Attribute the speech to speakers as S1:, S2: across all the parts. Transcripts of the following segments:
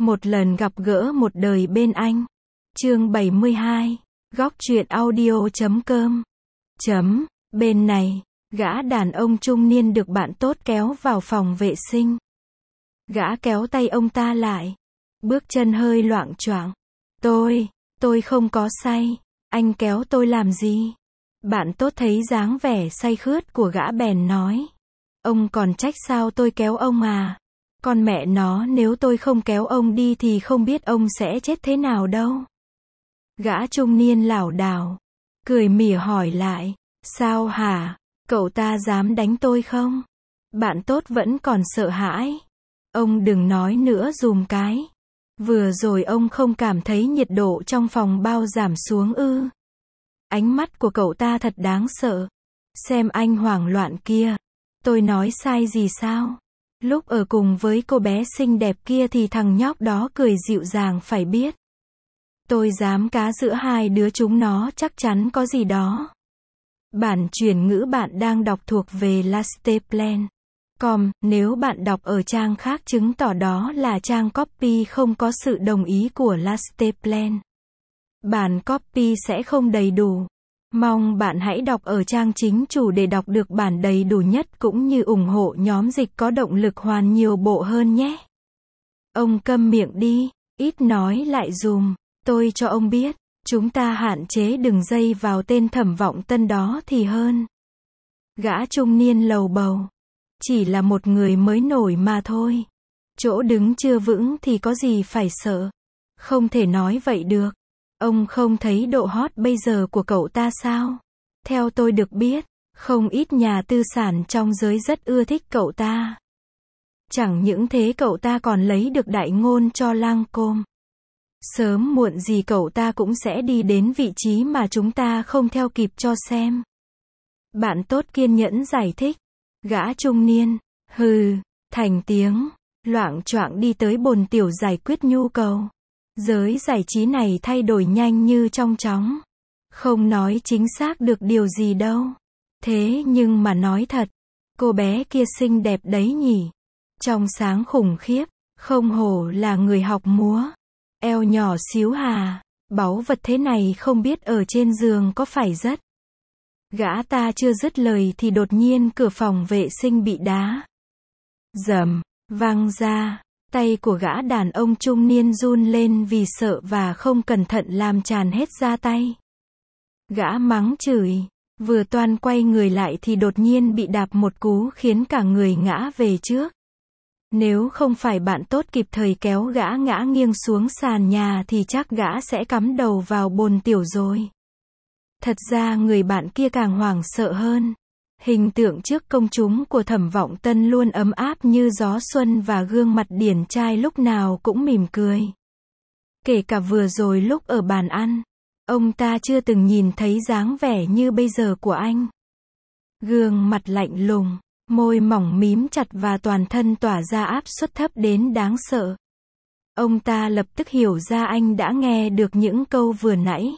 S1: Một lần gặp gỡ một đời bên anh. Chương 72. Góc truyện audio.com. Bên này, gã đàn ông trung niên được bạn tốt kéo vào phòng vệ sinh. Gã kéo tay ông ta lại. Bước chân hơi loạng choạng. Tôi không có say. Anh kéo tôi làm gì? Bạn tốt thấy dáng vẻ say khướt của gã bèn nói. Ông còn trách sao tôi kéo ông à? Con mẹ nó, nếu tôi không kéo ông đi thì không biết ông sẽ chết thế nào đâu. Gã trung niên lảo đảo, cười mỉa hỏi lại. Sao hả? Cậu ta dám đánh tôi không? Bạn tốt vẫn còn sợ hãi. Ông đừng nói nữa dùm cái. Vừa rồi ông không cảm thấy nhiệt độ trong phòng bao giảm xuống ư? Ánh mắt của cậu ta thật đáng sợ. Xem anh hoảng loạn kia. Tôi nói sai gì sao? Lúc ở cùng với cô bé xinh đẹp kia thì thằng nhóc đó cười dịu dàng phải biết. Tôi dám cá giữa hai đứa chúng nó chắc chắn có gì đó. Bản chuyển ngữ bạn đang đọc thuộc về Lasteplan.com, nếu bạn đọc ở trang khác chứng tỏ đó là trang copy không có sự đồng ý của Lasteplan. Bản copy sẽ không đầy đủ. Mong bạn hãy đọc ở trang chính chủ để đọc được bản đầy đủ nhất cũng như ủng hộ nhóm dịch có động lực hoàn nhiều bộ hơn nhé. Ông câm miệng đi, ít nói lại dùm. Tôi cho ông biết, chúng ta hạn chế đừng dây vào tên Thẩm Vọng Tân đó thì hơn. Gã trung niên lầu bầu. Chỉ là một người mới nổi mà thôi. Chỗ đứng chưa vững thì có gì phải sợ. Không thể nói vậy được. Ông không thấy độ hot bây giờ của cậu ta sao? Theo tôi được biết, không ít nhà tư sản trong giới rất ưa thích cậu ta. Chẳng những thế cậu ta còn lấy được đại ngôn cho Lancôme. Sớm muộn gì cậu ta cũng sẽ đi đến vị trí mà chúng ta không theo kịp cho xem. Bạn tốt kiên nhẫn giải thích. Gã trung niên, hừ, thành tiếng, loạng choạng đi tới bồn tiểu giải quyết nhu cầu. Giới giải trí này thay đổi nhanh như trong chóng. Không nói chính xác được điều gì đâu. Thế nhưng mà nói thật, cô bé kia xinh đẹp đấy nhỉ. Trong sáng khủng khiếp, không hổ là người học múa. Eo nhỏ xíu hà, báu vật thế này không biết ở trên giường có phải rất. Gã ta chưa dứt lời thì đột nhiên cửa phòng vệ sinh bị đá. Rầm, vang ra. Tay của gã đàn ông trung niên run lên vì sợ và không cẩn thận làm tràn hết ra tay. Gã mắng chửi, vừa toan quay người lại thì đột nhiên bị đạp một cú khiến cả người ngã về trước. Nếu không phải bạn tốt kịp thời kéo gã ngã nghiêng xuống sàn nhà thì chắc gã sẽ cắm đầu vào bồn tiểu rồi. Thật ra người bạn kia càng hoảng sợ hơn. Hình tượng trước công chúng của Thẩm Vọng Tân luôn ấm áp như gió xuân và gương mặt điển trai lúc nào cũng mỉm cười. Kể cả vừa rồi lúc ở bàn ăn, ông ta chưa từng nhìn thấy dáng vẻ như bây giờ của anh. Gương mặt lạnh lùng, môi mỏng mím chặt và toàn thân tỏa ra áp suất thấp đến đáng sợ. Ông ta lập tức hiểu ra anh đã nghe được những câu vừa nãy.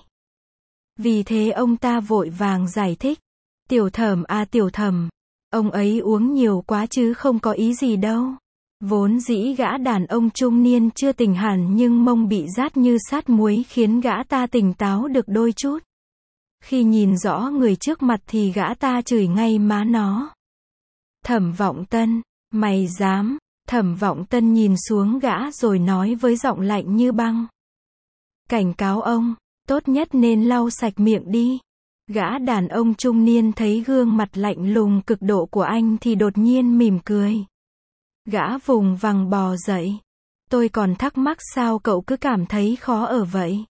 S1: Vì thế ông ta vội vàng giải thích. Tiểu Thẩm à Tiểu Thẩm, ông ấy uống nhiều quá chứ không có ý gì đâu. Vốn dĩ gã đàn ông trung niên chưa tỉnh hẳn nhưng mông bị rát như sát muối khiến gã ta tỉnh táo được đôi chút. Khi nhìn rõ người trước mặt thì gã ta chửi ngay má nó. Thẩm Vọng Tân, mày dám? Thẩm Vọng Tân nhìn xuống gã rồi nói với giọng lạnh như băng. Cảnh cáo ông, tốt nhất nên lau sạch miệng đi. Gã đàn ông trung niên thấy gương mặt lạnh lùng cực độ của anh thì đột nhiên mỉm cười. Gã vùng vằng bò dậy. Tôi còn thắc mắc sao cậu cứ cảm thấy khó ở vậy.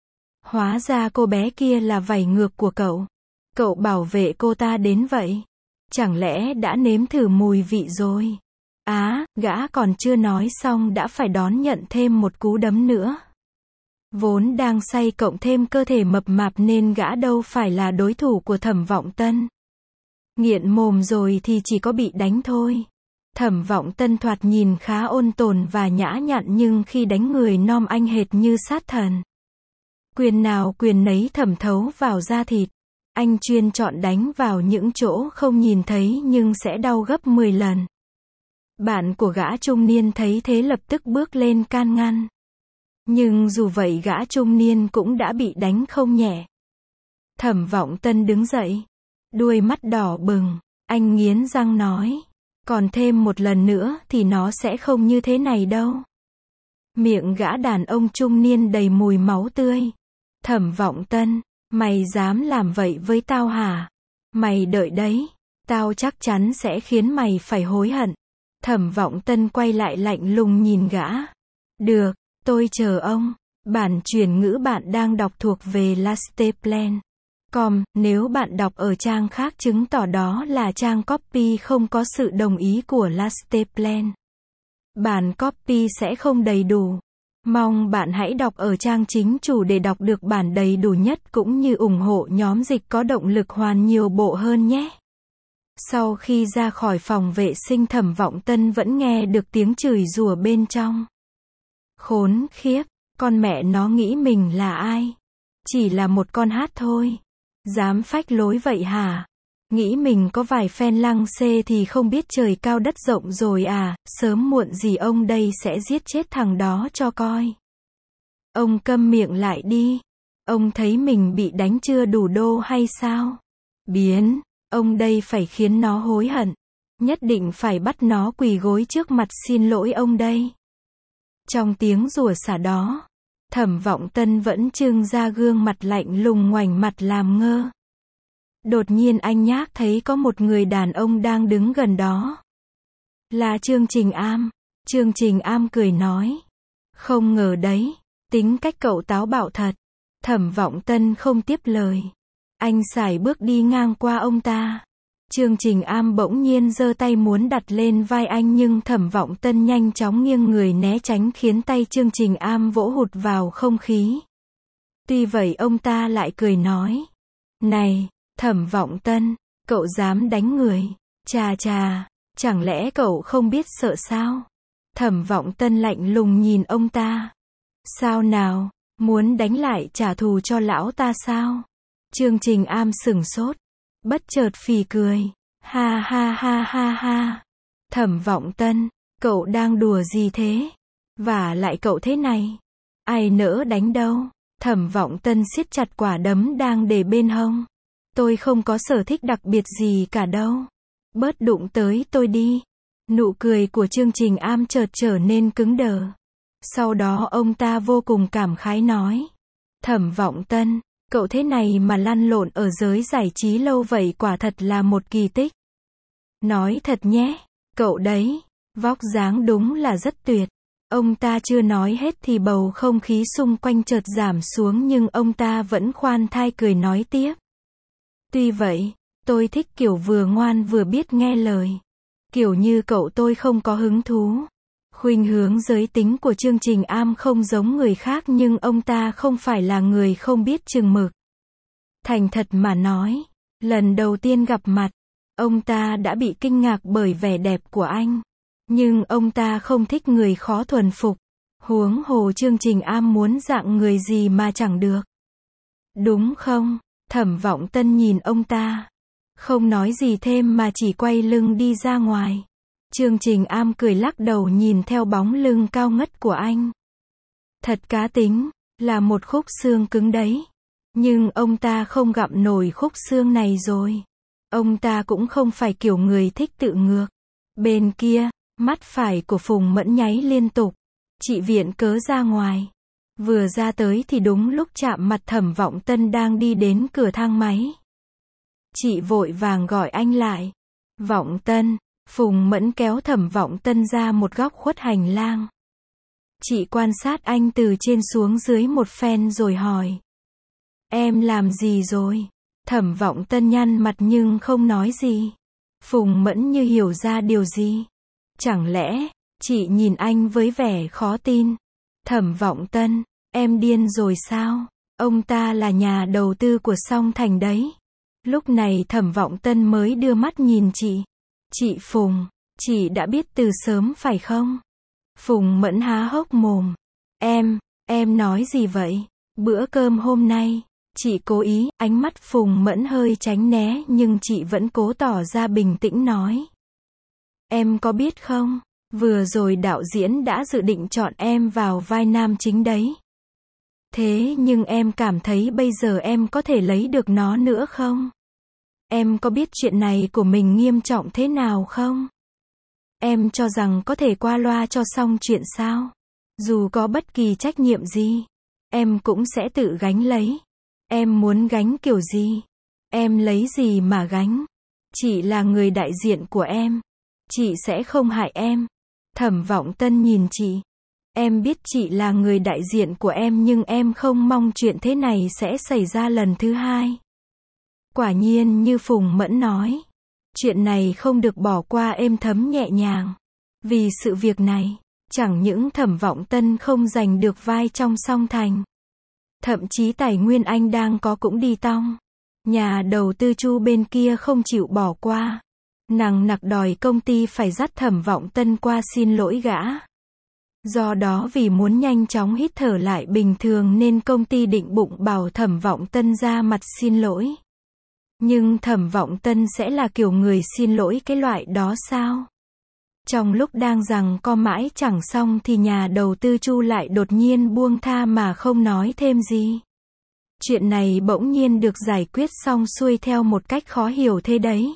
S1: Hóa ra cô bé kia là vảy ngược của cậu. Cậu bảo vệ cô ta đến vậy. Chẳng lẽ đã nếm thử mùi vị rồi? Gã còn chưa nói xong đã phải đón nhận thêm một cú đấm nữa. Vốn đang say cộng thêm cơ thể mập mạp nên gã đâu phải là đối thủ của Thẩm Vọng Tân. Nghiện mồm rồi thì chỉ có bị đánh thôi. Thẩm Vọng Tân thoạt nhìn khá ôn tồn và nhã nhặn nhưng khi đánh người nom anh hệt như sát thần. Quyền nào quyền nấy thẩm thấu vào da thịt. Anh chuyên chọn đánh vào những chỗ không nhìn thấy nhưng sẽ đau gấp 10 lần. Bạn của gã trung niên thấy thế lập tức bước lên can ngăn. Nhưng dù vậy gã trung niên cũng đã bị đánh không nhẹ. Thẩm Vọng Tân đứng dậy. Đuôi mắt đỏ bừng. Anh nghiến răng nói. Còn thêm một lần nữa thì nó sẽ không như thế này đâu. Miệng gã đàn ông trung niên đầy mùi máu tươi. Thẩm Vọng Tân, mày dám làm vậy với tao hả? Mày đợi đấy. Tao chắc chắn sẽ khiến mày phải hối hận. Thẩm Vọng Tân quay lại lạnh lùng nhìn gã. Được, tôi chờ ông. Bản chuyển ngữ bạn đang đọc thuộc về Lasteplan.com, nếu bạn đọc ở trang khác chứng tỏ đó là trang copy không có sự đồng ý của Lasteplan. Bản copy sẽ không đầy đủ. Mong bạn hãy đọc ở trang chính chủ để đọc được bản đầy đủ nhất cũng như ủng hộ nhóm dịch có động lực hoàn nhiều bộ hơn nhé. Sau khi ra khỏi phòng vệ sinh Thẩm Vọng Tân vẫn nghe được tiếng chửi rủa bên trong. Khốn khiếp, con mẹ nó nghĩ mình là ai? Chỉ là một con hát thôi. Dám phách lối vậy hả? Nghĩ mình có vài phen lăng xê thì không biết trời cao đất rộng rồi à, sớm muộn gì ông đây sẽ giết chết thằng đó cho coi. Ông câm miệng lại đi. Ông thấy mình bị đánh chưa đủ đô hay sao? Biến, ông đây phải khiến nó hối hận. Nhất định phải bắt nó quỳ gối trước mặt xin lỗi ông đây. Trong tiếng rủa xả đó, Thẩm Vọng Tân vẫn trưng ra gương mặt lạnh lùng ngoảnh mặt làm ngơ. Đột nhiên anh nhác thấy có một người đàn ông đang đứng gần đó. Là Trương Trình Am. Trương Trình Am cười nói. Không ngờ đấy, tính cách cậu táo bạo thật. Thẩm Vọng Tân không tiếp lời. Anh sải bước đi ngang qua ông ta. Trương Trình Am bỗng nhiên giơ tay muốn đặt lên vai anh nhưng Thẩm Vọng Tân nhanh chóng nghiêng người né tránh khiến tay Trương Trình Am vỗ hụt vào không khí. Tuy vậy ông ta lại cười nói. Này, Thẩm Vọng Tân, cậu dám đánh người. Chà chà, chẳng lẽ cậu không biết sợ sao? Thẩm Vọng Tân lạnh lùng nhìn ông ta. Sao nào, muốn đánh lại trả thù cho lão ta sao? Trương Trình Am sửng sốt. Bất chợt phì cười. Ha ha ha ha ha. Thẩm Vọng Tân, cậu đang đùa gì thế? Và lại cậu thế này. Ai nỡ đánh đâu? Thẩm Vọng Tân siết chặt quả đấm đang để bên hông. Tôi không có sở thích đặc biệt gì cả đâu. Bớt đụng tới tôi đi. Nụ cười của Trương Trình Am chợt trở nên cứng đờ. Sau đó ông ta vô cùng cảm khái nói. Thẩm Vọng Tân, cậu thế này mà lăn lộn ở giới giải trí lâu vậy quả thật là một kỳ tích. Nói thật nhé, cậu đấy, vóc dáng đúng là rất tuyệt. Ông ta chưa nói hết thì bầu không khí xung quanh chợt giảm xuống nhưng ông ta vẫn khoan thai cười nói tiếp. Tuy vậy, tôi thích kiểu vừa ngoan vừa biết nghe lời. Kiểu như cậu tôi không có hứng thú. Khuynh hướng giới tính của Trương Trình Am không giống người khác nhưng ông ta không phải là người không biết chừng mực. Thành thật mà nói, lần đầu tiên gặp mặt, ông ta đã bị kinh ngạc bởi vẻ đẹp của anh. Nhưng ông ta không thích người khó thuần phục. Huống hồ Trương Trình Am muốn dạng người gì mà chẳng được. Đúng không? Thẩm Vọng Tân nhìn ông ta. Không nói gì thêm mà chỉ quay lưng đi ra ngoài. Trương Trình Am cười lắc đầu nhìn theo bóng lưng cao ngất của anh. Thật cá tính, là một khúc xương cứng đấy. Nhưng ông ta không gặm nổi khúc xương này rồi. Ông ta cũng không phải kiểu người thích tự ngược. Bên kia, mắt phải của Phùng Mẫn nháy liên tục. Chị viện cớ ra ngoài. Vừa ra tới thì đúng lúc chạm mặt Thẩm Vọng Tân đang đi đến cửa thang máy. Chị vội vàng gọi anh lại. Vọng Tân. Phùng Mẫn kéo Thẩm Vọng Tân ra một góc khuất hành lang. Chị quan sát anh từ trên xuống dưới một phen rồi hỏi. Em làm gì rồi? Thẩm Vọng Tân nhăn mặt nhưng không nói gì. Phùng Mẫn như hiểu ra điều gì. Chẳng lẽ, chị nhìn anh với vẻ khó tin. Thẩm Vọng Tân, em điên rồi sao? Ông ta là nhà đầu tư của Song Thành đấy. Lúc này Thẩm Vọng Tân mới đưa mắt nhìn chị. Chị Phùng, chị đã biết từ sớm phải không? Phùng Mẫn há hốc mồm. Em nói gì vậy? Bữa cơm hôm nay, chị cố ý, ánh mắt Phùng Mẫn hơi tránh né nhưng chị vẫn cố tỏ ra bình tĩnh nói. Em có biết không, Vừa rồi đạo diễn đã dự định chọn em vào vai nam chính đấy. Thế nhưng em cảm thấy bây giờ em có thể lấy được nó nữa không? Em có biết chuyện này của mình nghiêm trọng thế nào không? Em cho rằng có thể qua loa cho xong chuyện sao? Dù có bất kỳ trách nhiệm gì, em cũng sẽ tự gánh lấy. Em muốn gánh kiểu gì? Em lấy gì mà gánh? Chị là người đại diện của em. Chị sẽ không hại em. Thẩm Vọng Tân nhìn chị. Em biết chị là người đại diện của em nhưng em không mong chuyện thế này sẽ xảy ra lần thứ hai. Quả nhiên như Phùng Mẫn nói. Chuyện này không được bỏ qua êm thấm nhẹ nhàng. Vì sự việc này, chẳng những Thẩm Vọng Tân không giành được vai trong Song Thành. Thậm chí tài nguyên anh đang có cũng đi tong. Nhà đầu tư Chu bên kia không chịu bỏ qua. Nằng nặc đòi công ty phải dắt Thẩm Vọng Tân qua xin lỗi gã. Do đó vì muốn nhanh chóng hít thở lại bình thường nên công ty định bụng bảo Thẩm Vọng Tân ra mặt xin lỗi. Nhưng Thẩm Vọng Tân sẽ là kiểu người xin lỗi cái loại đó sao? Trong lúc đang giằng co mãi chẳng xong thì nhà đầu tư Chu lại đột nhiên buông tha mà không nói thêm gì. Chuyện này bỗng nhiên được giải quyết xong xuôi theo một cách khó hiểu thế đấy.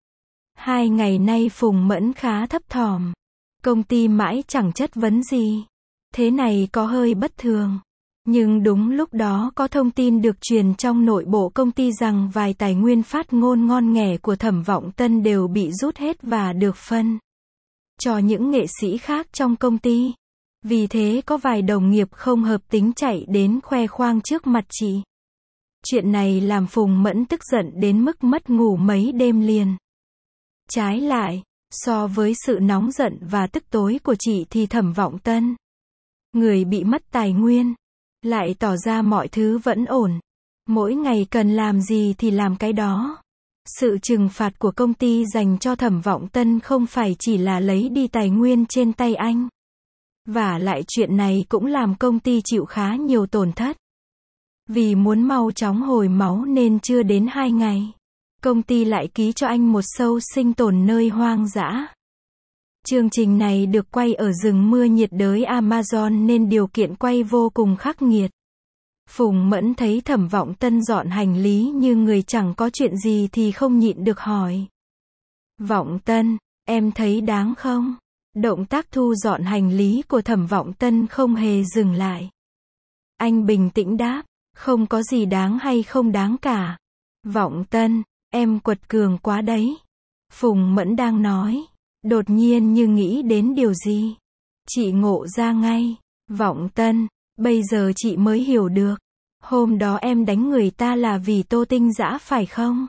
S1: 2 ngày nay Phùng Mẫn khá thấp thỏm. Công ty mãi chẳng chất vấn gì. Thế này có hơi bất thường. Nhưng đúng lúc đó có thông tin được truyền trong nội bộ công ty rằng vài tài nguyên phát ngôn ngon nghẻ của Thẩm Vọng Tân đều bị rút hết và được phân cho những nghệ sĩ khác trong công ty. Vì thế có vài đồng nghiệp không hợp tính chạy đến khoe khoang trước mặt chị. Chuyện này làm Phùng Mẫn tức giận đến mức mất ngủ mấy đêm liền. Trái lại, so với sự nóng giận và tức tối của chị thì Thẩm Vọng Tân, người bị mất tài nguyên, lại tỏ ra mọi thứ vẫn ổn. Mỗi ngày cần làm gì thì làm cái đó. Sự trừng phạt của công ty dành cho Thẩm Vọng Tân không phải chỉ là lấy đi tài nguyên trên tay anh. Vả lại chuyện này cũng làm công ty chịu khá nhiều tổn thất. Vì muốn mau chóng hồi máu nên chưa đến 2 ngày, công ty lại ký cho anh một show sinh tồn nơi hoang dã. Chương trình này được quay ở rừng mưa nhiệt đới Amazon nên điều kiện quay vô cùng khắc nghiệt. Phùng Mẫn thấy Thẩm Vọng Tân dọn hành lý như người chẳng có chuyện gì thì không nhịn được hỏi. Vọng Tân, em thấy đáng không? Động tác thu dọn hành lý của Thẩm Vọng Tân không hề dừng lại. Anh bình tĩnh đáp, không có gì đáng hay không đáng cả. Vọng Tân, em quật cường quá đấy. Phùng Mẫn đang nói, đột nhiên như nghĩ đến điều gì. Chị ngộ ra ngay. Vọng Tân, bây giờ chị mới hiểu được. Hôm đó em đánh người ta là vì Tô Tinh Dã phải không?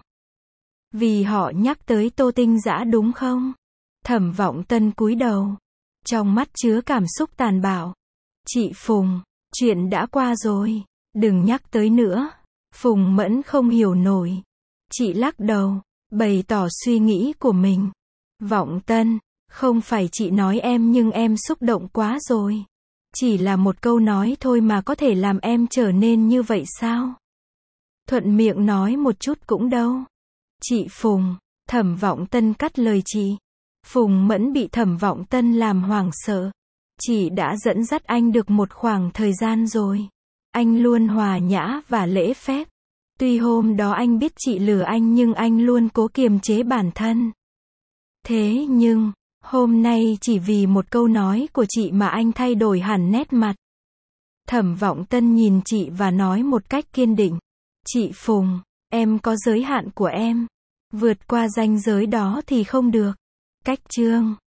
S1: Vì họ nhắc tới Tô Tinh Dã đúng không? Thẩm Vọng Tân cúi đầu. Trong mắt chứa cảm xúc tàn bạo. Chị Phùng, chuyện đã qua rồi. Đừng nhắc tới nữa. Phùng Mẫn không hiểu nổi. Chị lắc đầu, bày tỏ suy nghĩ của mình. Vọng Tân, không phải chị nói em nhưng em xúc động quá rồi. Chỉ là một câu nói thôi mà có thể làm em trở nên như vậy sao? Thuận miệng nói một chút cũng đâu. Chị Phùng, Thẩm Vọng Tân cắt lời chị. Phùng Mẫn bị Thẩm Vọng Tân làm hoảng sợ. Chị đã dẫn dắt anh được một khoảng thời gian rồi. Anh luôn hòa nhã và lễ phép. Tuy hôm đó anh biết chị lừa anh nhưng anh luôn cố kiềm chế bản thân. Thế nhưng, hôm nay chỉ vì một câu nói của chị mà anh thay đổi hẳn nét mặt. Thẩm Vọng Tân nhìn chị và nói một cách kiên định. Chị Phùng, em có giới hạn của em. Vượt qua ranh giới đó thì không được. Cách chương